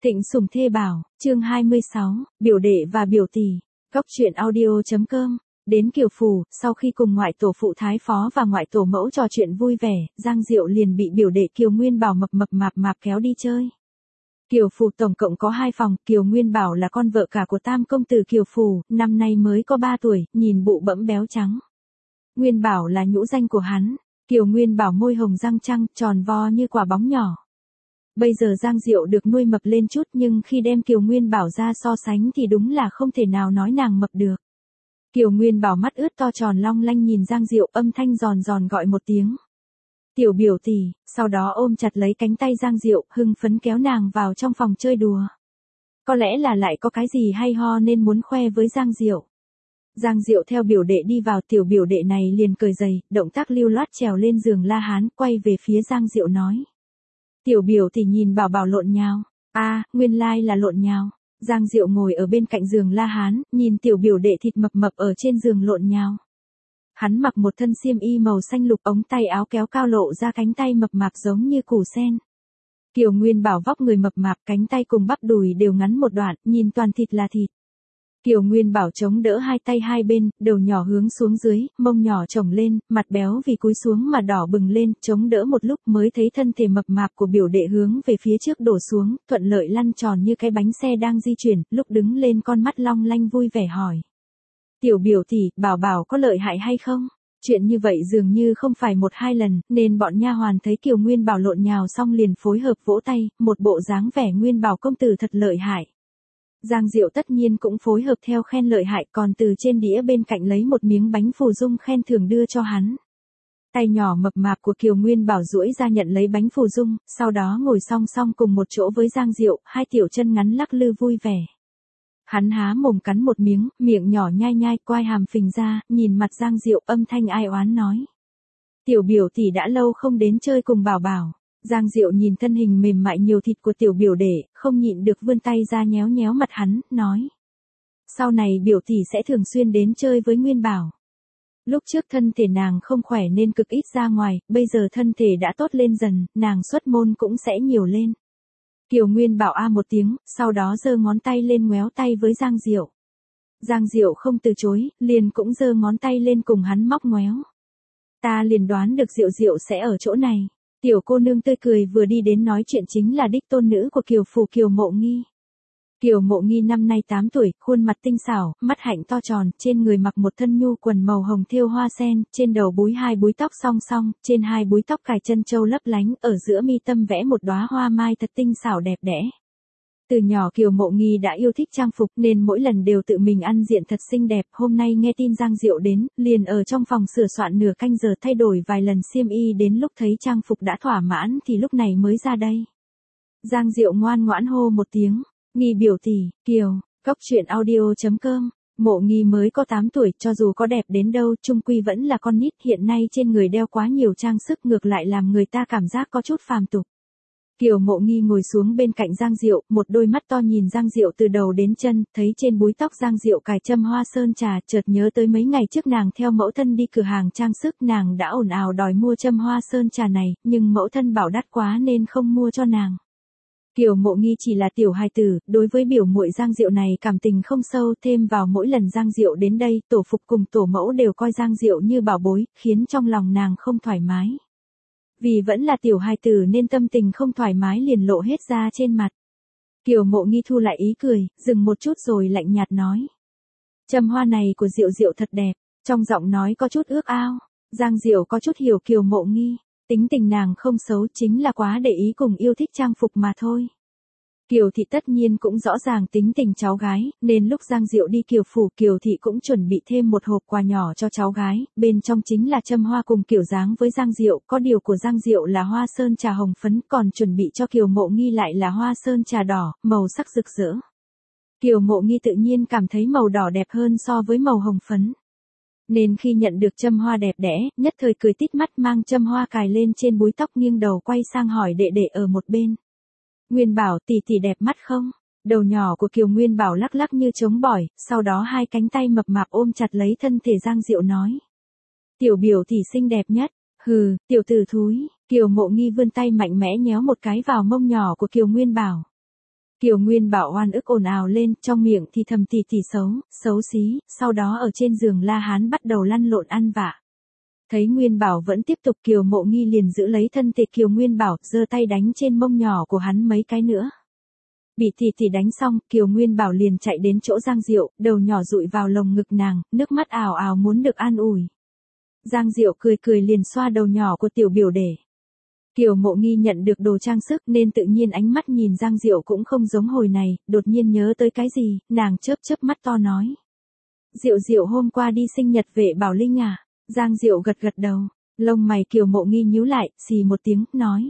Thịnh Sủng Thê Bảo, chương 26, biểu đệ và biểu tỷ. Góc truyện audio.com. Đến Kiều Phủ, sau khi cùng ngoại tổ phụ Thái Phó và ngoại tổ mẫu trò chuyện vui vẻ, Giang Diệu liền bị biểu đệ Kiều Nguyên Bảo mập mạp kéo đi chơi. Kiều Phủ tổng cộng có 2 phòng, Kiều Nguyên Bảo là con vợ cả của tam công tử Kiều Phủ, năm nay mới có 3 tuổi, nhìn bụ bẫm béo trắng. Nguyên Bảo là nhũ danh của hắn. Kiều Nguyên Bảo môi hồng răng trăng, tròn vo như quả bóng nhỏ. Bây giờ Giang Diệu được nuôi mập lên chút, nhưng khi đem Kiều Nguyên Bảo ra so sánh thì đúng là không thể nào nói nàng mập được. Kiều Nguyên Bảo mắt ướt to tròn long lanh nhìn Giang Diệu, âm thanh giòn giòn gọi một tiếng. Tiểu biểu tỷ, sau đó ôm chặt lấy cánh tay Giang Diệu, hưng phấn kéo nàng vào trong phòng chơi đùa. Có lẽ là lại có cái gì hay ho nên muốn khoe với Giang Diệu. Giang Diệu theo biểu đệ đi vào, tiểu biểu đệ này liền cởi giày, động tác lưu loát trèo lên giường La Hán, quay về phía Giang Diệu nói. Tiểu biểu tỷ nhìn Bảo Bảo lộn nhào. Nguyên lai là lộn nhào. Giang Diệu ngồi ở bên cạnh giường La Hán, nhìn tiểu biểu đệ thịt mập ở trên giường lộn nhào. Hắn mặc một thân xiêm y màu xanh lục, ống tay áo kéo cao lộ ra cánh tay mập mạp giống như củ sen. Kiều Nguyên Bảo vóc người mập mạp, cánh tay cùng bắp đùi đều ngắn một đoạn, nhìn toàn thịt là thịt. Kiều Nguyên Bảo chống đỡ hai tay hai bên, đầu nhỏ hướng xuống dưới, mông nhỏ chồng lên, mặt béo vì cúi xuống mà đỏ bừng lên, chống đỡ một lúc mới thấy thân thể mập mạp của biểu đệ hướng về phía trước đổ xuống, thuận lợi lăn tròn như cái bánh xe đang di chuyển, lúc đứng lên con mắt long lanh vui vẻ hỏi. Tiểu biểu tỷ, Bảo Bảo có lợi hại hay không? Chuyện như vậy dường như không phải 1-2 lần, nên bọn nha hoàn thấy Kiều Nguyên Bảo lộn nhào xong liền phối hợp vỗ tay, một bộ dáng vẻ Nguyên Bảo công tử thật lợi hại. Giang Diệu tất nhiên cũng phối hợp theo khen lợi hại, còn từ trên đĩa bên cạnh lấy một miếng bánh phù dung khen thưởng đưa cho hắn. Tay nhỏ mập mạp của Kiều Nguyên Bảo duỗi ra nhận lấy bánh phù dung, sau đó ngồi song song cùng một chỗ với Giang Diệu, hai tiểu chân ngắn lắc lư vui vẻ. Hắn há mồm cắn một miếng, miệng nhỏ nhai nhai, quai hàm phình ra, nhìn mặt Giang Diệu âm thanh ai oán nói. Tiểu biểu tỷ đã lâu không đến chơi cùng Bảo Bảo. Giang Diệu nhìn thân hình mềm mại nhiều thịt của tiểu biểu đệ, không nhịn được vươn tay ra nhéo nhéo mặt hắn, nói. Sau này biểu tỷ sẽ thường xuyên đến chơi với Nguyên Bảo. Lúc trước thân thể nàng không khỏe nên cực ít ra ngoài, bây giờ thân thể đã tốt lên dần, nàng xuất môn cũng sẽ nhiều lên. Kiều Nguyên Bảo một tiếng, sau đó giơ ngón tay lên ngoéo tay với Giang Diệu. Giang Diệu không từ chối, liền cũng giơ ngón tay lên cùng hắn móc ngoéo. Ta liền đoán được Diệu sẽ ở chỗ này. Tiểu cô nương tươi cười vừa đi đến nói chuyện chính là đích tôn nữ của Kiều Phủ Kiều Mộ Nghi. Kiều Mộ Nghi năm nay 8 tuổi, khuôn mặt tinh xảo, mắt hạnh to tròn, trên người mặc một thân nhu quần màu hồng thêu hoa sen, trên đầu búi 2 búi tóc song song, trên 2 búi tóc cài chân châu lấp lánh, ở giữa mi tâm vẽ một đóa hoa mai thật tinh xảo đẹp đẽ. Từ nhỏ Kiều Mộ Nghi đã yêu thích trang phục nên mỗi lần đều tự mình ăn diện thật xinh đẹp, hôm nay nghe tin Giang Diệu đến, liền ở trong phòng sửa soạn nửa canh giờ thay đổi vài lần xiêm y, đến lúc thấy trang phục đã thỏa mãn thì lúc này mới ra đây. Giang Diệu ngoan ngoãn hô một tiếng, Nghi biểu tỷ, Kiều, góc truyện audio.com. Mộ Nghi mới có 8 tuổi, cho dù có đẹp đến đâu, chung quy vẫn là con nít, hiện nay trên người đeo quá nhiều trang sức ngược lại làm người ta cảm giác có chút phàm tục. Kiều Mộ Nghi ngồi xuống bên cạnh Giang Diệu, một đôi mắt to nhìn Giang Diệu từ đầu đến chân, thấy trên búi tóc Giang Diệu cài châm hoa sơn trà, chợt nhớ tới mấy ngày trước nàng theo mẫu thân đi cửa hàng trang sức, nàng đã ồn ào đòi mua châm hoa sơn trà này, nhưng mẫu thân bảo đắt quá nên không mua cho nàng. Kiều Mộ Nghi chỉ là tiểu hài tử, đối với biểu muội Giang Diệu này cảm tình không sâu, thêm vào mỗi lần Giang Diệu đến đây, tổ phục cùng tổ mẫu đều coi Giang Diệu như bảo bối, khiến trong lòng nàng không thoải mái. Vì vẫn là tiểu hài tử nên tâm tình không thoải mái liền lộ hết ra trên mặt. Kiều Mộ Nghi thu lại ý cười, dừng một chút rồi lạnh nhạt nói. Châm hoa này của Diệu thật đẹp, trong giọng nói có chút ước ao. Giang Diệu có chút hiểu Kiều Mộ Nghi, tính tình nàng không xấu, chính là quá để ý cùng yêu thích trang phục mà thôi. Kiều thị tất nhiên cũng rõ ràng tính tình cháu gái, nên lúc Giang Diệu đi Kiều Phủ, Kiều thị cũng chuẩn bị thêm một hộp quà nhỏ cho cháu gái, bên trong chính là châm hoa cùng kiểu dáng với Giang Diệu, có điều của Giang Diệu là hoa sơn trà hồng phấn, còn chuẩn bị cho Kiều Mộ Nghi lại là hoa sơn trà đỏ, màu sắc rực rỡ. Kiều Mộ Nghi tự nhiên cảm thấy màu đỏ đẹp hơn so với màu hồng phấn. Nên khi nhận được châm hoa đẹp đẽ, nhất thời cười tít mắt mang châm hoa cài lên trên búi tóc, nghiêng đầu quay sang hỏi đệ đệ ở một bên. Nguyên Bảo tỷ tỷ đẹp mắt không? Đầu nhỏ của Kiều Nguyên Bảo lắc lắc như trống bỏi, sau đó hai cánh tay mập mạp ôm chặt lấy thân thể Giang Diệu nói. Tiểu biểu tỷ xinh đẹp nhất. Hừ, tiểu tử thúi. Kiều Mộ Nghi vươn tay mạnh mẽ nhéo một cái vào mông nhỏ của Kiều Nguyên Bảo. Kiều Nguyên Bảo oan ức ồn ào lên, trong miệng thì thầm tỷ tỷ xấu, xấu xí, sau đó ở trên giường La Hán bắt đầu lăn lộn ăn vạ. Thấy Nguyên Bảo vẫn tiếp tục, Kiều Mộ Nghi liền giữ lấy thân thể Kiều Nguyên Bảo, giơ tay đánh trên mông nhỏ của hắn mấy cái nữa. Bị tỷ tỷ đánh xong, Kiều Nguyên Bảo liền chạy đến chỗ Giang Diệu, đầu nhỏ dụi vào lồng ngực nàng, nước mắt ào ào muốn được an ủi. Giang Diệu cười cười liền xoa đầu nhỏ của tiểu biểu đệ. Kiều Mộ Nghi nhận được đồ trang sức nên tự nhiên ánh mắt nhìn Giang Diệu cũng không giống hồi này, đột nhiên nhớ tới cái gì, nàng chớp chớp mắt to nói. Diệu Diệu hôm qua đi sinh nhật Vệ Bảo Linh à? Giang Diệu gật gật đầu, lông mày Kiều Mộ Nghi nhíu lại, xì một tiếng, nói.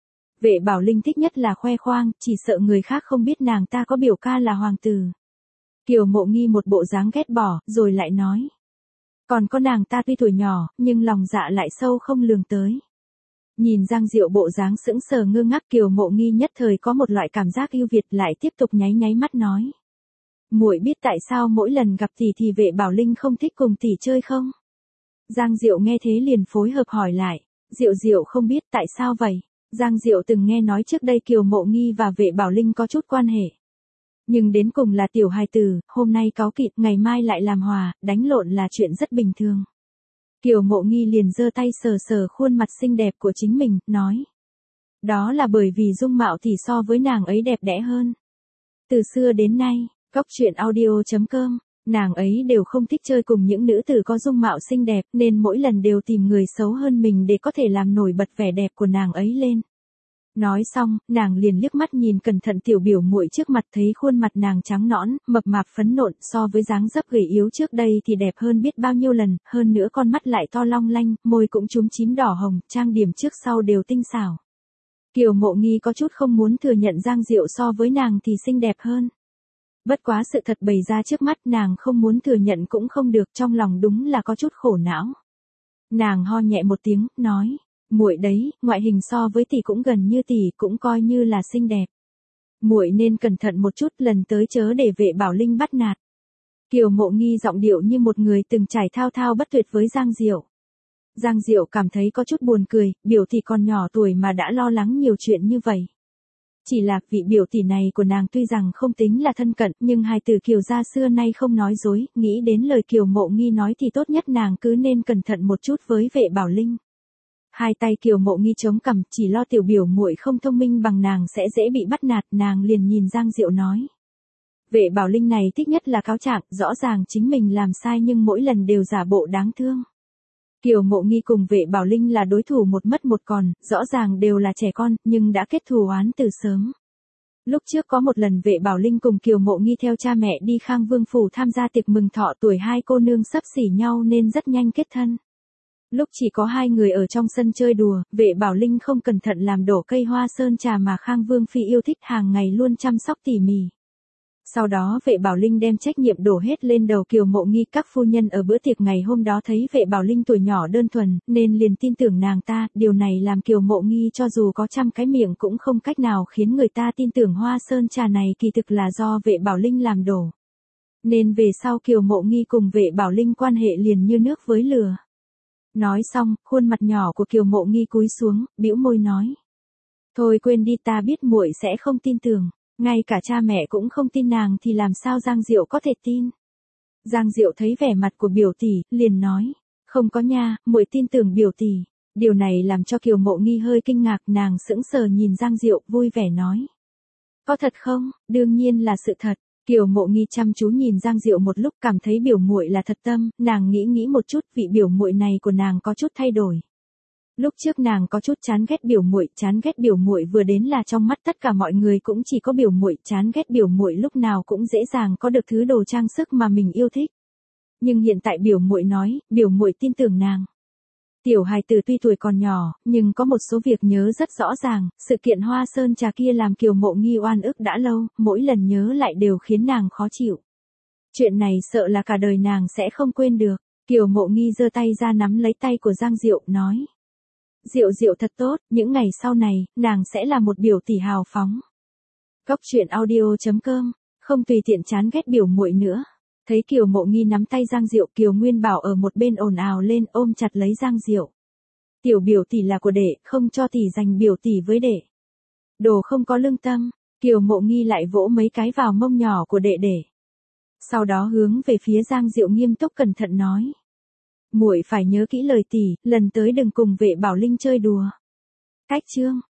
Vệ Bảo Linh thích nhất là khoe khoang, chỉ sợ người khác không biết nàng ta có biểu ca là hoàng tử. Kiều Mộ Nghi một bộ dáng ghét bỏ, rồi lại nói. Còn có nàng ta tuy tuổi nhỏ, nhưng lòng dạ lại sâu không lường tới. Nhìn Giang Diệu bộ dáng sững sờ ngơ ngác, Kiều Mộ Nghi nhất thời có một loại cảm giác yêu Việt, lại tiếp tục nháy nháy mắt nói. Muội biết tại sao mỗi lần gặp tỷ thì Vệ Bảo Linh không thích cùng tỷ chơi không? Giang Diệu nghe thế liền phối hợp hỏi lại. Diệu Diệu không biết tại sao vậy? Giang Diệu từng nghe nói trước đây Kiều Mộ Nghi và Vệ Bảo Linh có chút quan hệ. Nhưng đến cùng là tiểu hài tử, hôm nay cáu kỵ, ngày mai lại làm hòa, đánh lộn là chuyện rất bình thường. Kiều Mộ Nghi liền giơ tay sờ sờ khuôn mặt xinh đẹp của chính mình, nói. Đó là bởi vì dung mạo thì so với nàng ấy đẹp đẽ hơn. Từ xưa đến nay, goctruyện.audio.com, nàng ấy đều không thích chơi cùng những nữ tử có dung mạo xinh đẹp nên mỗi lần đều tìm người xấu hơn mình để có thể làm nổi bật vẻ đẹp của nàng ấy lên. Nói xong, nàng liền liếc mắt nhìn cẩn thận tiểu biểu muội trước mặt, thấy khuôn mặt nàng trắng nõn, mập mạp phấn nộn, so với dáng dấp gầy yếu trước đây thì đẹp hơn biết bao nhiêu lần, hơn nữa con mắt lại to long lanh, môi cũng chúm chím đỏ hồng, trang điểm trước sau đều tinh xảo. Kiều Mộ Nghi có chút không muốn thừa nhận Giang Diệu so với nàng thì xinh đẹp hơn. Bất quá sự thật bày ra trước mắt, nàng không muốn thừa nhận cũng không được, trong lòng đúng là có chút khổ não. Nàng ho nhẹ một tiếng, nói. Muội đấy, ngoại hình so với tỷ cũng gần như tỷ, cũng coi như là xinh đẹp. Muội nên cẩn thận một chút, lần tới chớ để Vệ Bảo Linh bắt nạt. Kiều Mộ Nghi giọng điệu như một người từng trải thao thao bất tuyệt với Giang Diệu. Giang Diệu cảm thấy có chút buồn cười, biểu tỷ còn nhỏ tuổi mà đã lo lắng nhiều chuyện như vậy. Chỉ là vị biểu tỷ này của nàng tuy rằng không tính là thân cận, nhưng hai từ Kiều gia xưa nay không nói dối, nghĩ đến lời Kiều Mộ Nghi nói thì tốt nhất nàng cứ nên cẩn thận một chút với Vệ Bảo Linh. Hai tay Kiều Mộ Nghi chống cằm, chỉ lo tiểu biểu muội không thông minh bằng nàng sẽ dễ bị bắt nạt, nàng liền nhìn Giang Diệu nói. Vệ Bảo Linh này thích nhất là cáo trạng, rõ ràng chính mình làm sai nhưng mỗi lần đều giả bộ đáng thương. Kiều Mộ Nghi cùng Vệ Bảo Linh là đối thủ một mất một còn, rõ ràng đều là trẻ con, nhưng đã kết thù oán từ sớm. Lúc trước có một lần Vệ Bảo Linh cùng Kiều Mộ Nghi theo cha mẹ đi Khang Vương phủ tham gia tiệc mừng thọ tuổi hai cô nương xấp xỉ nhau nên rất nhanh kết thân. Lúc chỉ có hai người ở trong sân chơi đùa, Vệ Bảo Linh không cẩn thận làm đổ cây hoa sơn trà mà Khang Vương phi yêu thích, hàng ngày luôn chăm sóc tỉ mỉ. Sau đó Vệ Bảo Linh đem trách nhiệm đổ hết lên đầu Kiều Mộ Nghi. Các phu nhân ở bữa tiệc ngày hôm đó thấy Vệ Bảo Linh tuổi nhỏ đơn thuần, nên liền tin tưởng nàng ta, điều này làm Kiều Mộ Nghi cho dù có trăm cái miệng cũng không cách nào khiến người ta tin tưởng hoa sơn trà này kỳ thực là do Vệ Bảo Linh làm đổ. Nên về sau Kiều Mộ Nghi cùng Vệ Bảo Linh quan hệ liền như nước với lửa. Nói xong, khuôn mặt nhỏ của Kiều Mộ Nghi cúi xuống, bĩu môi nói. Thôi quên đi, ta biết muội sẽ không tin tưởng. Ngay cả cha mẹ cũng không tin nàng thì làm sao Giang Diệu có thể tin. Giang Diệu thấy vẻ mặt của biểu tỷ, liền nói. Không có nha, muội tin tưởng biểu tỷ. Điều này làm cho Kiều Mộ Nghi hơi kinh ngạc, nàng sững sờ nhìn Giang Diệu, vui vẻ nói. Có thật không? Đương nhiên là sự thật. Kiều Mộ Nghi chăm chú nhìn Giang Diệu một lúc, cảm thấy biểu muội là thật tâm, nàng nghĩ một chút, vị biểu muội này của nàng có chút thay đổi. Lúc trước nàng có chút chán ghét biểu muội vừa đến là trong mắt tất cả mọi người cũng chỉ có biểu muội, chán ghét biểu muội lúc nào cũng dễ dàng có được thứ đồ trang sức mà mình yêu thích. Nhưng hiện tại biểu muội nói, biểu muội tin tưởng nàng. Tiểu hài tử tuy tuổi còn nhỏ, nhưng có một số việc nhớ rất rõ ràng, sự kiện hoa sơn trà kia làm Kiều Mộ Nghi oan ức đã lâu, mỗi lần nhớ lại đều khiến nàng khó chịu. Chuyện này sợ là cả đời nàng sẽ không quên được. Kiều Mộ Nghi giơ tay ra nắm lấy tay của Giang Diệu, nói. Diệu Diệu thật tốt, những ngày sau này, nàng sẽ là một biểu tỷ hào phóng. Goctruyện.audio.com, không tùy tiện chán ghét biểu muội nữa. Thấy Kiều Mộ Nghi nắm tay Giang Diệu, Kiều Nguyên Bảo ở một bên ồn ào lên, ôm chặt lấy Giang Diệu. Tiểu biểu tỷ là của đệ, không cho tỷ giành biểu tỷ với đệ. Đồ không có lương tâm. Kiều Mộ Nghi lại vỗ mấy cái vào mông nhỏ của đệ đệ. Sau đó hướng về phía Giang Diệu nghiêm túc cẩn thận nói. Muội phải nhớ kỹ lời tỷ, lần tới đừng cùng Vệ Bảo Linh chơi đùa. Cách chương.